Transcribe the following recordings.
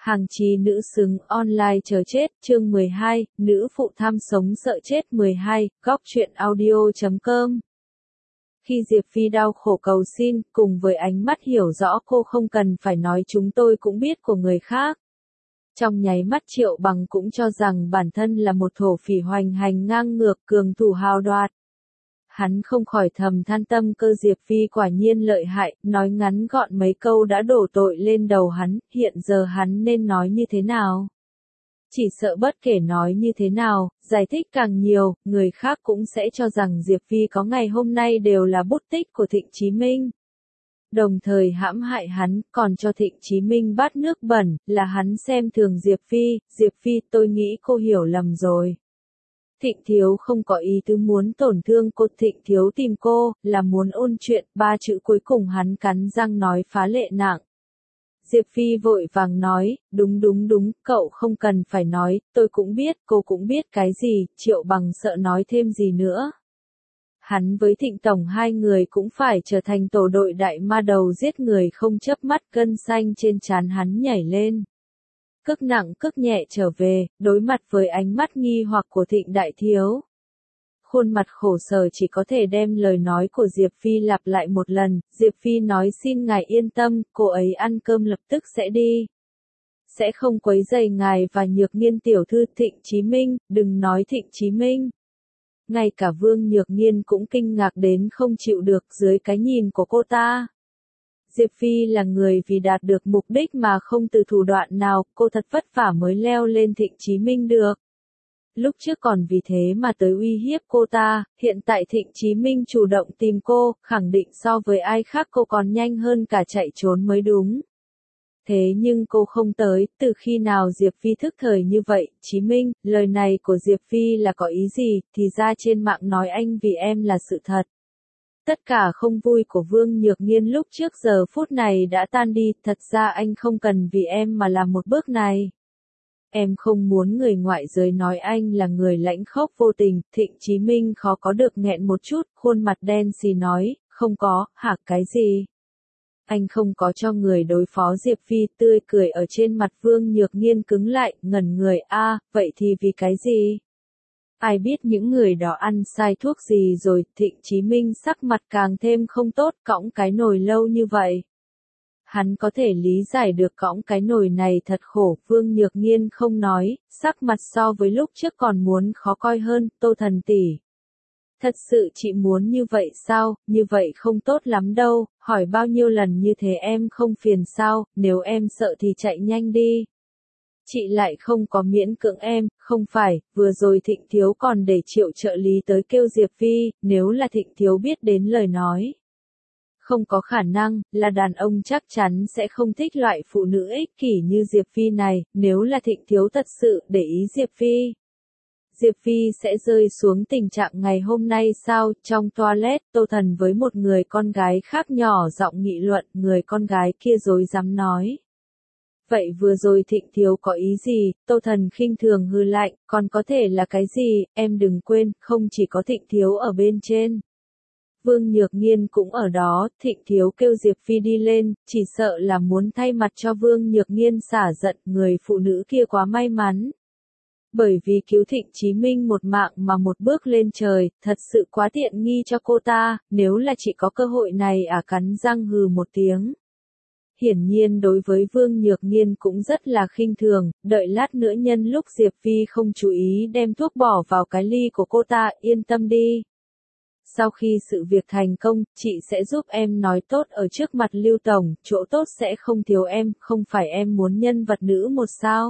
Hàng chí nữ xứng online chờ chết, chương 12, nữ phụ tham sống sợ chết 12, góc truyện audio.com. Khi Diệp Phi đau khổ cầu xin, cùng với ánh mắt hiểu rõ cô không cần phải nói chúng tôi cũng biết của người khác. Trong nháy mắt Triệu Bằng cũng cho rằng bản thân là một thổ phỉ hoành hành ngang ngược cường thủ hào đoạt. Hắn không khỏi thầm than tâm cơ Diệp Phi quả nhiên lợi hại, nói ngắn gọn mấy câu đã đổ tội lên đầu hắn, hiện giờ hắn nên nói như thế nào? Chỉ sợ bất kể nói như thế nào, giải thích càng nhiều, người khác cũng sẽ cho rằng Diệp Phi có ngày hôm nay đều là bút tích của Thịnh Chí Minh. Đồng thời hãm hại hắn, còn cho Thịnh Chí Minh bát nước bẩn, là hắn xem thường Diệp Phi, tôi nghĩ cô hiểu lầm rồi. Thịnh Thiếu không có ý tứ muốn tổn thương cô, Thịnh Thiếu tìm cô, là muốn ôn chuyện, ba chữ cuối cùng hắn cắn răng nói phá lệ nặng. Diệp Phi vội vàng nói, đúng, cậu không cần phải nói, tôi cũng biết, cô cũng biết cái gì, Triệu Bằng sợ nói thêm gì nữa. Hắn với Thịnh Tổng hai người cũng phải trở thành tổ đội đại ma đầu giết người không chớp mắt, gân xanh trên trán hắn nhảy lên. Cước nặng cước nhẹ trở về, đối mặt với ánh mắt nghi hoặc của Thịnh Đại Thiếu. Khuôn mặt khổ sở chỉ có thể đem lời nói của Diệp Phi lặp lại một lần, Diệp Phi nói xin ngài yên tâm, cô ấy ăn cơm lập tức sẽ đi. Sẽ không quấy rầy ngài và Nhược Nghiên tiểu thư. Thịnh Chí Minh, đừng nói Thịnh Chí Minh. Ngay cả Vương Nhược Nghiên cũng kinh ngạc đến không chịu được dưới cái nhìn của cô ta. Diệp Phi là người vì đạt được mục đích mà không từ thủ đoạn nào, cô thật vất vả mới leo lên Thịnh Chí Minh được. Lúc trước còn vì thế mà tới uy hiếp cô ta, hiện tại Thịnh Chí Minh chủ động tìm cô, khẳng định so với ai khác cô còn nhanh hơn cả chạy trốn mới đúng. Thế nhưng cô không tới, từ khi nào Diệp Phi thức thời như vậy? Chí Minh, lời này của Diệp Phi là có ý gì? Thì ra trên mạng nói anh vì em là sự thật. Tất cả không vui của Vương Nhược Nghiên lúc trước giờ phút này đã tan đi, thật ra anh không cần vì em mà làm một bước này. Em không muốn người ngoại giới nói anh là người lãnh khốc vô tình. Thịnh Chí Minh khó có được nghẹn một chút, khuôn mặt đen xì nói, không có, hả cái gì? Anh không có cho người đối phó Diệp Phi. Tươi cười ở trên mặt Vương Nhược Nghiên cứng lại, ngẩn người, vậy thì vì cái gì? Ai biết những người đó ăn sai thuốc gì rồi? Thịnh Chí Minh sắc mặt càng thêm không tốt, cõng cái nồi lâu như vậy. Hắn có thể lý giải được cõng cái nồi này thật khổ, Vương Nhược Nghiên không nói, sắc mặt so với lúc trước còn muốn khó coi hơn, Tô Thần tỷ. Thật sự chị muốn như vậy sao? Như vậy không tốt lắm đâu, hỏi bao nhiêu lần như thế em không phiền sao? Nếu em sợ thì chạy nhanh đi. Chị lại không có miễn cưỡng em, không phải, vừa rồi Thịnh Thiếu còn để Triệu trợ lý tới kêu Diệp Phi, nếu là Thịnh Thiếu biết đến lời nói. Không có khả năng, là đàn ông chắc chắn sẽ không thích loại phụ nữ ích kỷ như Diệp Phi này, nếu là Thịnh Thiếu thật sự để ý Diệp Phi. Diệp Phi sẽ rơi xuống tình trạng ngày hôm nay sao? Trong toilet, Tô Thần với một người con gái khác nhỏ giọng nghị luận, người con gái kia rối rắm nói. Vậy vừa rồi Thịnh Thiếu có ý gì? Tô Thần khinh thường hư lạnh, còn có thể là cái gì? Em đừng quên, không chỉ có Thịnh Thiếu ở bên trên. Vương Nhược Nghiên cũng ở đó, Thịnh Thiếu kêu Diệp Phi đi lên, chỉ sợ là muốn thay mặt cho Vương Nhược Nghiên xả giận, người phụ nữ kia quá may mắn. Bởi vì cứu Thịnh Chí Minh một mạng mà một bước lên trời, thật sự quá tiện nghi cho cô ta, nếu là chỉ có cơ hội này cắn răng hừ một tiếng. Hiển nhiên đối với Vương Nhược Nghiên cũng rất là khinh thường, đợi lát nữa nhân lúc Diệp Phi không chú ý đem thuốc bỏ vào cái ly của cô ta, yên tâm đi. Sau khi sự việc thành công, chị sẽ giúp em nói tốt ở trước mặt Lưu Tổng, chỗ tốt sẽ không thiếu em, không phải em muốn nhân vật nữ một sao.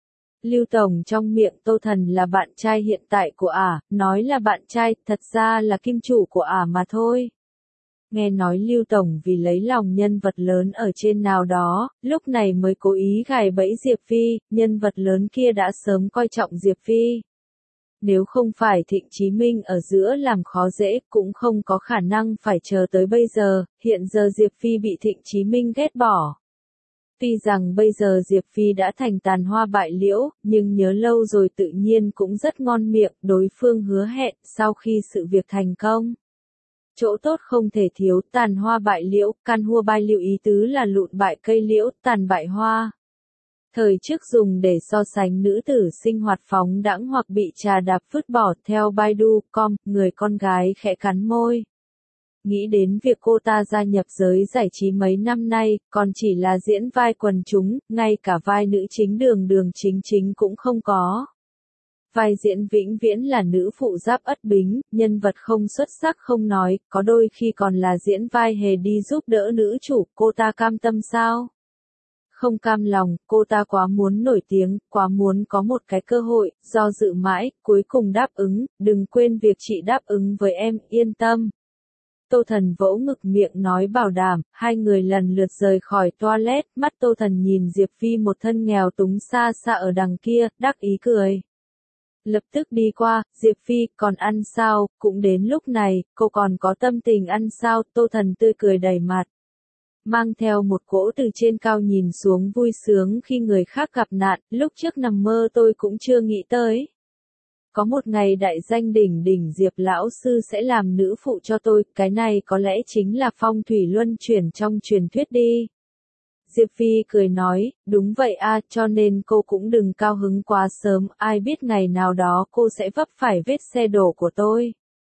Lưu Tổng trong miệng Tô Thần là bạn trai hiện tại của nói là bạn trai, thật ra là kim chủ của mà thôi. Nghe nói Lưu Tổng vì lấy lòng nhân vật lớn ở trên nào đó, lúc này mới cố ý gài bẫy Diệp Phi, nhân vật lớn kia đã sớm coi trọng Diệp Phi. Nếu không phải Thịnh Chí Minh ở giữa làm khó dễ, cũng không có khả năng phải chờ tới bây giờ, hiện giờ Diệp Phi bị Thịnh Chí Minh ghét bỏ. Tuy rằng bây giờ Diệp Phi đã thành tàn hoa bại liễu, nhưng nhớ lâu rồi tự nhiên cũng rất ngon miệng, đối phương hứa hẹn, sau khi sự việc thành công. Chỗ tốt không thể thiếu, tàn hoa bại liễu, can hua bai liễu ý tứ là lụn bại cây liễu, tàn bại hoa. Thời trước dùng để so sánh nữ tử sinh hoạt phóng đãng hoặc bị trà đạp vứt bỏ theo Baidu.com, người con gái khẽ cắn môi. Nghĩ đến việc cô ta gia nhập giới giải trí mấy năm nay, còn chỉ là diễn vai quần chúng, ngay cả vai nữ chính Đường Đường Chính Chính cũng không có. Vai diễn vĩnh viễn là nữ phụ Giáp Ất Bính, nhân vật không xuất sắc không nói, có đôi khi còn là diễn vai hề đi giúp đỡ nữ chủ, cô ta cam tâm sao? Không cam lòng, cô ta quá muốn nổi tiếng, quá muốn có một cái cơ hội, do dự mãi, cuối cùng đáp ứng, đừng quên việc chị đáp ứng với em, yên tâm. Tô Thần vỗ ngực miệng nói bảo đảm, hai người lần lượt rời khỏi toilet, mắt Tô Thần nhìn Diệp Phi một thân nghèo túng xa xa ở đằng kia, đắc ý cười. Lập tức đi qua, Diệp Phi, còn ăn sao, cũng đến lúc này, cô còn có tâm tình ăn sao, Tô Thần tươi cười đầy mặt. Mang theo một cỗ từ trên cao nhìn xuống vui sướng khi người khác gặp nạn, lúc trước nằm mơ tôi cũng chưa nghĩ tới. Có một ngày đại danh đỉnh đỉnh Diệp lão sư sẽ làm nữ phụ cho tôi, cái này có lẽ chính là phong thủy luân chuyển trong truyền thuyết đi. Diệp Phi cười nói, đúng vậy a, cho nên cô cũng đừng cao hứng quá sớm, ai biết ngày nào đó cô sẽ vấp phải vết xe đổ của tôi.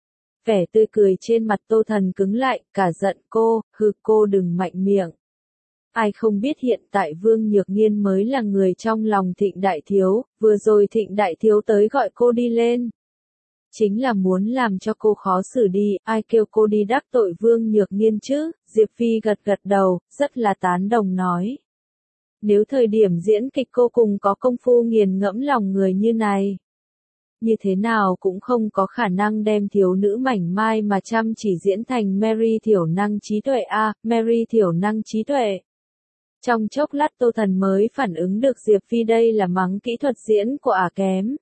Vẻ tươi cười trên mặt Tô Thần cứng lại, cả giận cô đừng mạnh miệng. Ai không biết hiện tại Vương Nhược Nghiên mới là người trong lòng Thịnh Đại Thiếu, vừa rồi Thịnh Đại Thiếu tới gọi cô đi lên. Chính là muốn làm cho cô khó xử đi, ai kêu cô đi đắc tội Vương Nhược Nghiên chứ, Diệp Phi gật gật đầu, rất là tán đồng nói. Nếu thời điểm diễn kịch cô cùng có công phu nghiền ngẫm lòng người như này, như thế nào cũng không có khả năng đem thiếu nữ mảnh mai mà chăm chỉ diễn thành Mary thiểu năng trí tuệ Mary thiểu năng trí tuệ. Trong chốc lát Tô Thần mới phản ứng được Diệp Phi đây là mắng kỹ thuật diễn của kém.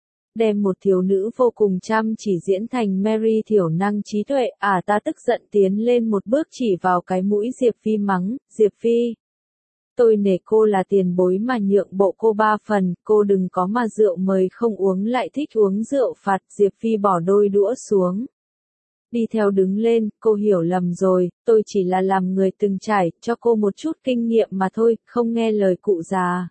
Đem một thiếu nữ vô cùng chăm chỉ diễn thành Mary thiểu năng trí tuệ, ta tức giận tiến lên một bước chỉ vào cái mũi Diệp Phi mắng, Diệp Phi. Tôi nể cô là tiền bối mà nhượng bộ cô 3 phần, cô đừng có mà rượu mời không uống lại thích uống rượu phạt, Diệp Phi bỏ đôi đũa xuống. Đi theo đứng lên, cô hiểu lầm rồi, tôi chỉ là làm người từng trải, cho cô một chút kinh nghiệm mà thôi, không nghe lời cụ già.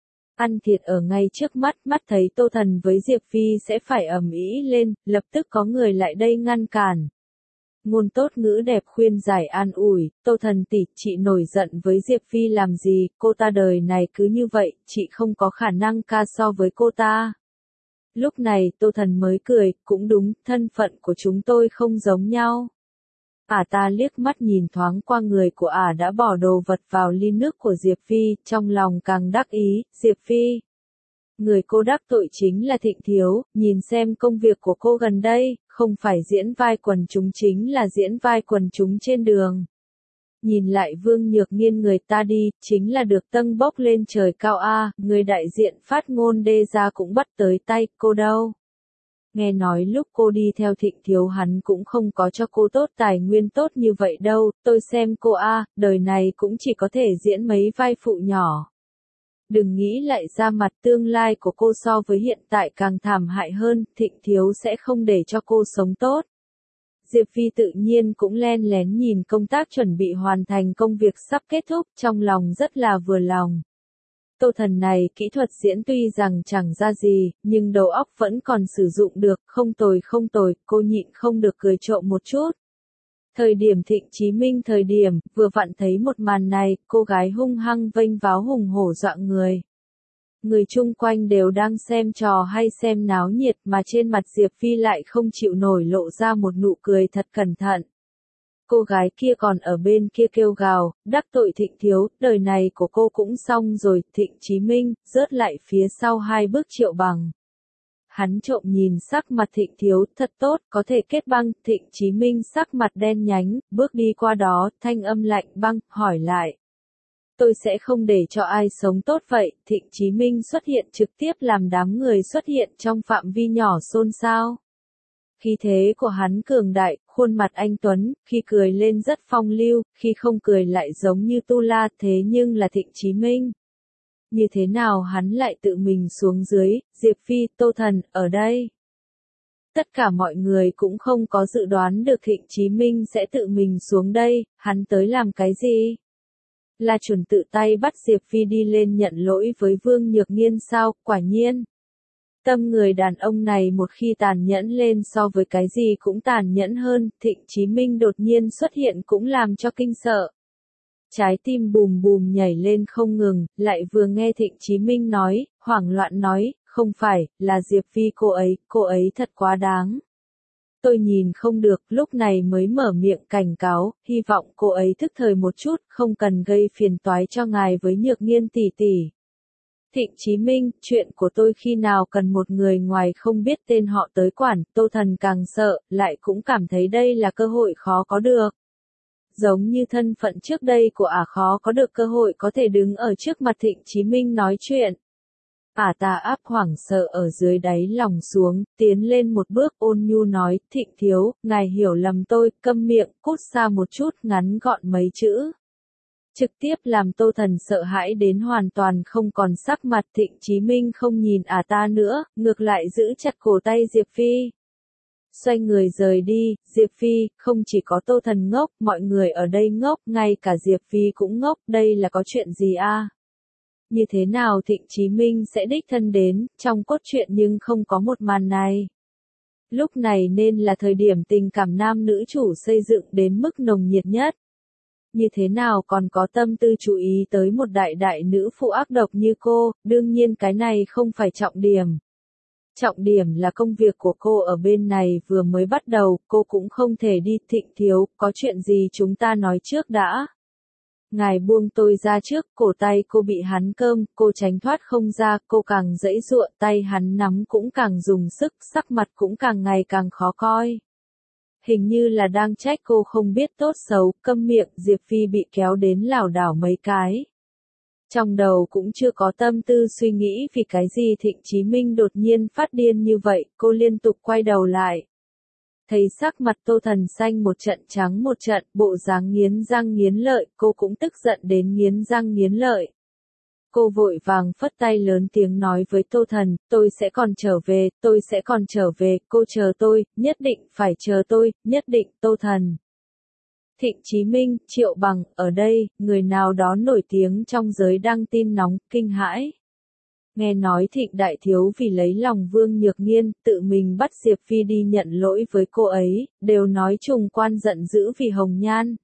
Ăn thiệt ở ngay trước mắt, mắt thấy Tô Thần với Diệp Phi sẽ phải ầm ĩ lên, lập tức có người lại đây ngăn cản. Ngôn tốt ngữ đẹp khuyên giải an ủi, Tô Thần tỷ, chị nổi giận với Diệp Phi làm gì, cô ta đời này cứ như vậy, chị không có khả năng ca so với cô ta. Lúc này Tô Thần mới cười, cũng đúng, thân phận của chúng tôi không giống nhau. Ta liếc mắt nhìn thoáng qua người của đã bỏ đồ vật vào ly nước của Diệp Phi, trong lòng càng đắc ý, Diệp Phi. Người cô đắc tội chính là Thịnh Thiếu, nhìn xem công việc của cô gần đây, không phải diễn vai quần chúng chính là diễn vai quần chúng trên đường. Nhìn lại Vương Nhược Nghiên người ta đi, chính là được tâng bốc lên trời cao người đại diện phát ngôn đê ra cũng bắt tới tay, cô đâu. Nghe nói lúc cô đi theo Thịnh Thiếu hắn cũng không có cho cô tốt tài nguyên tốt như vậy đâu, tôi xem cô đời này cũng chỉ có thể diễn mấy vai phụ nhỏ. Đừng nghĩ lại ra mặt tương lai của cô so với hiện tại càng thảm hại hơn, Thịnh Thiếu sẽ không để cho cô sống tốt. Diệp Phi tự nhiên cũng len lén nhìn công tác chuẩn bị hoàn thành công việc sắp kết thúc, trong lòng rất là vừa lòng. Tô Thần này kỹ thuật diễn tuy rằng chẳng ra gì, nhưng đầu óc vẫn còn sử dụng được, không tồi, cô nhịn không được cười trộm một chút. Thời điểm Thịnh Chí Minh vừa vặn thấy một màn này, cô gái hung hăng vênh váo hùng hổ dọa người. Người chung quanh đều đang xem trò hay xem náo nhiệt mà trên mặt Diệp Phi lại không chịu nổi lộ ra một nụ cười thật cẩn thận. Cô gái kia còn ở bên kia kêu gào, đắc tội Thịnh Thiếu, đời này của cô cũng xong rồi, Thịnh Chí Minh, rớt lại phía sau 2 bước Triệu Bằng. Hắn trộm nhìn sắc mặt Thịnh Thiếu, thật tốt, có thể kết băng, Thịnh Chí Minh sắc mặt đen nhánh, bước đi qua đó, thanh âm lạnh băng, hỏi lại. Tôi sẽ không để cho ai sống tốt vậy, Thịnh Chí Minh xuất hiện trực tiếp làm đám người xuất hiện trong phạm vi nhỏ xôn xao. Khí thế của hắn cường đại, khuôn mặt anh Tuấn, khi cười lên rất phong lưu, khi không cười lại giống như tu la, thế nhưng là Thịnh Chí Minh. Như thế nào hắn lại tự mình xuống dưới, Diệp Phi, Tô Thần, ở đây. Tất cả mọi người cũng không có dự đoán được Thịnh Chí Minh sẽ tự mình xuống đây, hắn tới làm cái gì? là chuẩn tự tay bắt Diệp Phi đi lên nhận lỗi với Vương Nhược Nghiên sao, quả nhiên. Tâm người đàn ông này một khi tàn nhẫn lên so với cái gì cũng tàn nhẫn hơn, Thịnh Chí Minh đột nhiên xuất hiện cũng làm cho kinh sợ. Trái tim bùm bùm nhảy lên không ngừng, lại vừa nghe Thịnh Chí Minh nói, hoảng loạn nói, không phải, là Diệp Phi cô ấy thật quá đáng. Tôi nhìn không được, lúc này mới mở miệng cảnh cáo, hy vọng cô ấy thức thời một chút, không cần gây phiền toái cho ngài với Nhược Nghiên tỷ tỷ. Thịnh Chí Minh, chuyện của tôi khi nào cần một người ngoài không biết tên họ tới quản, Tô Thần càng sợ, lại cũng cảm thấy đây là cơ hội khó có được. Giống như thân phận trước đây của khó có được cơ hội có thể đứng ở trước mặt Thịnh Chí Minh nói chuyện. Ta áp hoảng sợ ở dưới đáy lòng xuống, tiến lên một bước ôn nhu nói, Thịnh thiếu, ngài hiểu lầm tôi, câm miệng, cút xa một chút, ngắn gọn mấy chữ. Trực tiếp làm Tô Thần sợ hãi đến hoàn toàn không còn sắc mặt. Thịnh Chí Minh không nhìn ta nữa, ngược lại giữ chặt cổ tay Diệp Phi. Xoay người rời đi, Diệp Phi, không chỉ có Tô Thần ngốc, mọi người ở đây ngốc, ngay cả Diệp Phi cũng ngốc, đây là có chuyện gì a? Như thế nào Thịnh Chí Minh sẽ đích thân đến, trong cốt truyện nhưng không có một màn này. Lúc này nên là thời điểm tình cảm nam nữ chủ xây dựng đến mức nồng nhiệt nhất. Như thế nào còn có tâm tư chú ý tới một đại nữ phụ ác độc như cô, đương nhiên cái này không phải trọng điểm. Trọng điểm là công việc của cô ở bên này vừa mới bắt đầu, cô cũng không thể đi. Thịnh thiếu, có chuyện gì chúng ta nói trước đã. Ngài buông tôi ra trước, cổ tay cô bị hắn cơm, cô tránh thoát không ra, cô càng giãy giụa, tay hắn nắm cũng càng dùng sức, sắc mặt cũng càng ngày càng khó coi. Hình như là đang trách cô không biết tốt xấu, câm miệng, Diệp Phi bị kéo đến lảo đảo mấy cái. Trong đầu cũng chưa có tâm tư suy nghĩ vì cái gì Thịnh Chí Minh đột nhiên phát điên như vậy, cô liên tục quay đầu lại. Thấy sắc mặt Tô Thần xanh một trận trắng một trận, bộ dáng nghiến răng nghiến lợi, cô cũng tức giận đến nghiến răng nghiến lợi. Cô vội vàng phất tay lớn tiếng nói với Tô Thần, tôi sẽ còn trở về, tôi sẽ còn trở về, cô chờ tôi, nhất định phải chờ tôi, nhất định, Tô Thần. Thịnh Chí Minh, Triệu Bằng, ở đây, người nào đó nổi tiếng trong giới đăng tin nóng, kinh hãi. Nghe nói Thịnh đại thiếu vì lấy lòng Vương Nhược Nghiên, tự mình bắt Diệp Phi đi nhận lỗi với cô ấy, đều nói Trùng Quan giận dữ vì hồng nhan.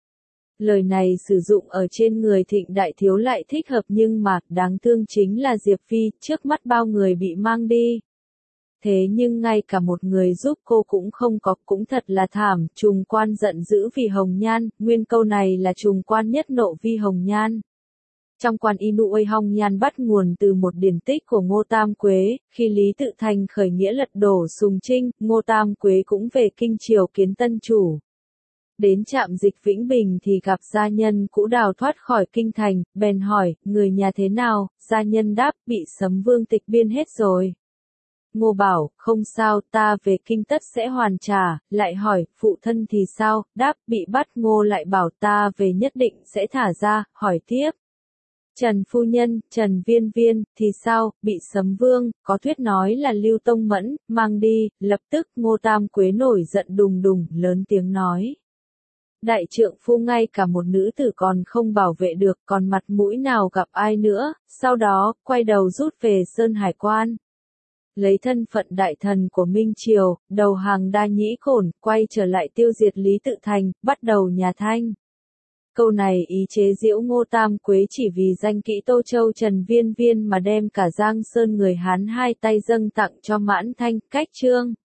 Lời này sử dụng ở trên người Thịnh đại thiếu lại thích hợp nhưng mà, đáng thương chính là Diệp Phi, trước mắt bao người bị mang đi. Thế nhưng ngay cả một người giúp cô cũng không có, cũng thật là thảm. Trùng Quan giận dữ vì hồng nhan, nguyên câu này là Trùng Quan nhất nộ vì hồng nhan. Trong Quan Inu Hong Nhan bắt nguồn từ một điển tích của Ngô Tam Quế, khi Lý Tự Thành khởi nghĩa lật đổ Sùng Trinh, Ngô Tam Quế cũng về kinh triều kiến tân chủ. Đến trạm dịch Vĩnh Bình thì gặp gia nhân cũ đào thoát khỏi kinh thành, bèn hỏi, người nhà thế nào, gia nhân đáp, bị Sấm Vương tịch biên hết rồi. Ngô bảo, không sao, ta về kinh tất sẽ hoàn trả, lại hỏi, phụ thân thì sao, đáp, bị bắt. Ngô lại bảo ta về nhất định sẽ thả ra, hỏi tiếp. Trần phu nhân, Trần Viên Viên, thì sao, bị Sấm Vương, có thuyết nói là Lưu Tông Mẫn, mang đi. Lập tức Ngô Tam Quế nổi giận đùng đùng, lớn tiếng nói. Đại trượng phu ngay cả một nữ tử còn không bảo vệ được, còn mặt mũi nào gặp ai nữa. Sau đó, quay đầu rút về Sơn Hải Quan. Lấy thân phận đại thần của Minh Triều, đầu hàng Đa Nhĩ Cổn, quay trở lại tiêu diệt Lý Tự Thành, bắt đầu nhà Thanh. Câu này ý chế giễu Ngô Tam Quế chỉ vì danh kỹ Tô Châu Trần Viên Viên mà đem cả Giang Sơn người Hán hai tay dâng tặng cho Mãn Thanh. Cách chương